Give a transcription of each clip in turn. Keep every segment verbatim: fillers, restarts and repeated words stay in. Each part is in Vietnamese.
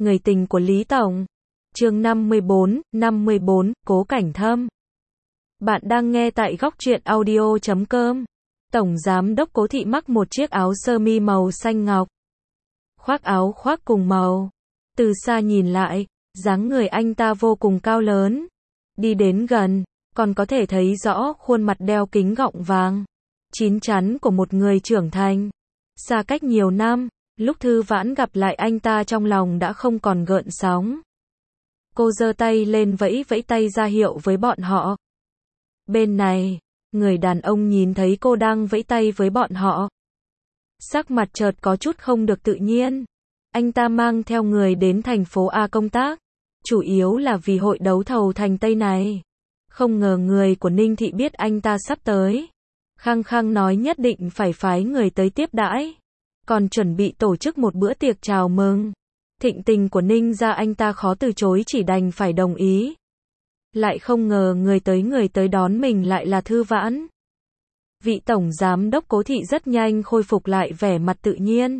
Người tình của Lý Tổng. Chương năm mươi bốn, năm mươi bốn, Cố Cảnh Thâm. Bạn đang nghe tại góc truyện audio chấm com. Tổng Giám đốc Cố Thị mặc một chiếc áo sơ mi màu xanh ngọc. Khoác áo khoác cùng màu. Từ xa nhìn lại, dáng người anh ta vô cùng cao lớn. Đi đến gần, còn có thể thấy rõ khuôn mặt đeo kính gọng vàng. Chín chắn của một người trưởng thành. Xa cách nhiều năm, lúc Thư Vãn gặp lại anh ta trong lòng đã không còn gợn sóng. Cô giơ tay lên vẫy vẫy tay ra hiệu với bọn họ. Bên này, người đàn ông nhìn thấy cô đang vẫy tay với bọn họ. Sắc mặt chợt có chút không được tự nhiên. Anh ta mang theo người đến thành phố A công tác, chủ yếu là vì hội đấu thầu thành Tây này. Không ngờ người của Ninh Thị biết anh ta sắp tới. Khăng khăng nói nhất định phải phái người tới tiếp đãi. Còn chuẩn bị tổ chức một bữa tiệc chào mừng. Thịnh tình của Ninh gia anh ta khó từ chối, chỉ đành phải đồng ý. Lại không ngờ người tới người tới đón mình lại là Thư Vãn. Vị tổng giám đốc Cố Thị rất nhanh khôi phục lại vẻ mặt tự nhiên.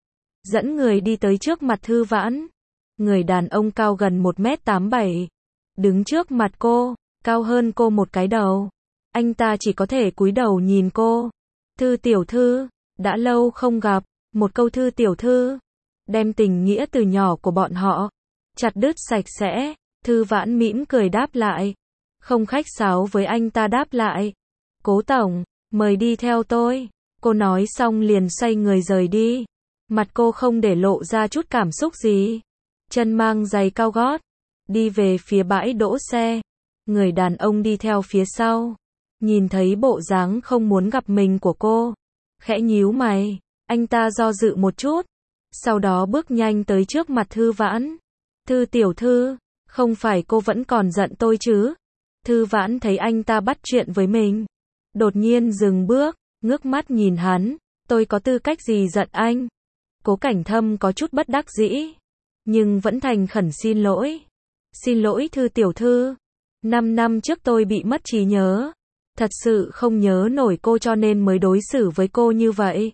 Dẫn người đi tới trước mặt Thư Vãn. Người đàn ông cao gần một mét tám bảy. Đứng trước mặt cô, cao hơn cô một cái đầu. Anh ta chỉ có thể cúi đầu nhìn cô. Thư tiểu thư, đã lâu không gặp. Một câu Thư tiểu thư, đem tình nghĩa từ nhỏ của bọn họ chặt đứt sạch sẽ. Thư Vãn mỉm cười đáp lại. Không khách sáo với anh ta đáp lại. Cố tổng, mời đi theo tôi. Cô nói xong liền xoay người rời đi. Mặt cô không để lộ ra chút cảm xúc gì. Chân mang giày cao gót. Đi về phía bãi đỗ xe. Người đàn ông đi theo phía sau. Nhìn thấy bộ dáng không muốn gặp mình của cô. Khẽ nhíu mày. Anh ta do dự một chút. Sau đó bước nhanh tới trước mặt Thư Vãn. Thư tiểu thư, không phải cô vẫn còn giận tôi chứ? Thư Vãn thấy anh ta bắt chuyện với mình. Đột nhiên dừng bước, ngước mắt nhìn hắn. Tôi có tư cách gì giận anh? Cố Cảnh Thâm có chút bất đắc dĩ. Nhưng vẫn thành khẩn xin lỗi. Xin lỗi Thư tiểu thư. Năm năm trước tôi bị mất trí nhớ. Thật sự không nhớ nổi cô cho nên mới đối xử với cô như vậy.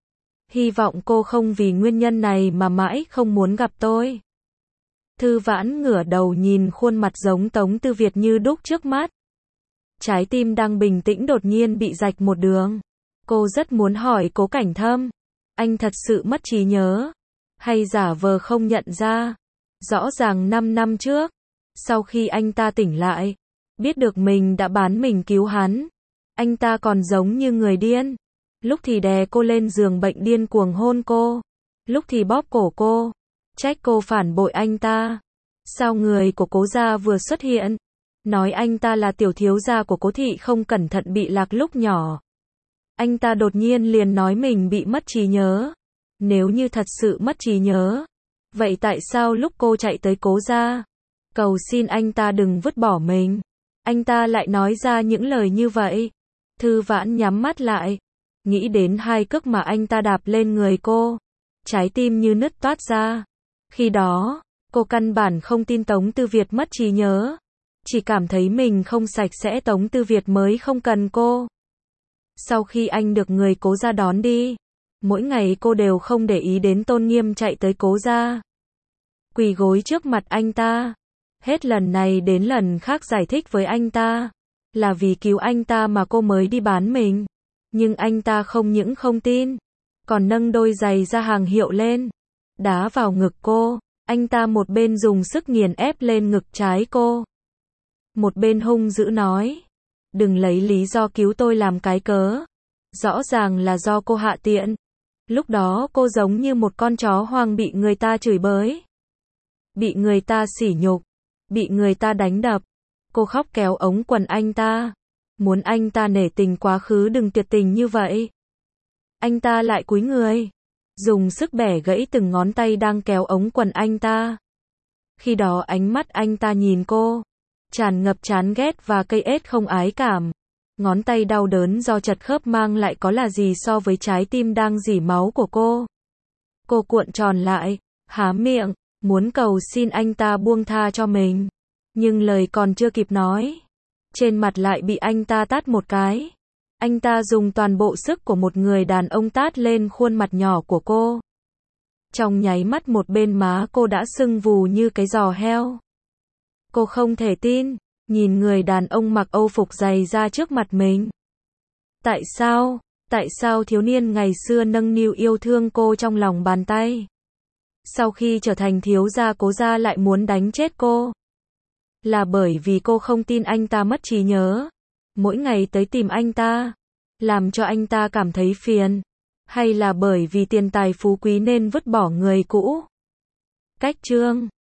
Hy vọng cô không vì nguyên nhân này mà mãi không muốn gặp tôi. Thư Vãn ngửa đầu nhìn khuôn mặt giống Tống Tư Việt như đúc trước mắt. Trái tim đang bình tĩnh đột nhiên bị rạch một đường. Cô rất muốn hỏi Cố Cảnh Thâm. Anh thật sự mất trí nhớ? Hay giả vờ không nhận ra? Rõ ràng năm năm trước, sau khi anh ta tỉnh lại, biết được mình đã bán mình cứu hắn. Anh ta còn giống như người điên. Lúc thì đè cô lên giường bệnh điên cuồng hôn cô. Lúc thì bóp cổ cô. Trách cô phản bội anh ta. Sao người của Cố gia vừa xuất hiện. Nói anh ta là tiểu thiếu gia của Cố Thị không cẩn thận bị lạc lúc nhỏ. Anh ta đột nhiên liền nói mình bị mất trí nhớ. Nếu như thật sự mất trí nhớ. Vậy tại sao lúc cô chạy tới Cố gia, cầu xin anh ta đừng vứt bỏ mình. Anh ta lại nói ra những lời như vậy. Thư Vãn nhắm mắt lại. Nghĩ đến hai cước mà anh ta đạp lên người cô. Trái tim như nứt toát ra. Khi đó, cô căn bản không tin Tống Tư Việt mất trí nhớ. Chỉ cảm thấy mình không sạch sẽ, Tống Tư Việt mới không cần cô. Sau khi anh được người Cố gia đón đi, mỗi ngày cô đều không để ý đến tôn nghiêm chạy tới Cố gia. Quỳ gối trước mặt anh ta. Hết lần này đến lần khác giải thích với anh ta. Là vì cứu anh ta mà cô mới đi bán mình. Nhưng anh ta không những không tin, còn nâng đôi giày ra hàng hiệu lên, đá vào ngực cô. Anh ta một bên dùng sức nghiền ép lên ngực trái cô, một bên hung dữ nói. Đừng lấy lý do cứu tôi làm cái cớ. Rõ ràng là do cô hạ tiện. Lúc đó cô giống như một con chó hoang bị người ta chửi bới. Bị người ta sỉ nhục. Bị người ta đánh đập. Cô khóc kéo ống quần anh ta. Muốn anh ta nể tình quá khứ đừng tuyệt tình như vậy. Anh ta lại cúi người. Dùng sức bẻ gãy từng ngón tay đang kéo ống quần anh ta. Khi đó ánh mắt anh ta nhìn cô. Tràn ngập chán ghét và cây ết không ái cảm. Ngón tay đau đớn do chật khớp mang lại có là gì so với trái tim đang rỉ máu của cô. Cô cuộn tròn lại, há miệng, muốn cầu xin anh ta buông tha cho mình. Nhưng lời còn chưa kịp nói. Trên mặt lại bị anh ta tát một cái. Anh ta dùng toàn bộ sức của một người đàn ông tát lên khuôn mặt nhỏ của cô. Trong nháy mắt một bên má cô đã sưng vù như cái giò heo. Cô không thể tin, nhìn người đàn ông mặc âu phục dày ra trước mặt mình. Tại sao, tại sao thiếu niên ngày xưa nâng niu yêu thương cô trong lòng bàn tay? Sau khi trở thành thiếu gia Cố gia lại muốn đánh chết cô? Là bởi vì cô không tin anh ta mất trí nhớ, mỗi ngày tới tìm anh ta, làm cho anh ta cảm thấy phiền? Hay là bởi vì tiền tài phú quý nên vứt bỏ người cũ? Cách chương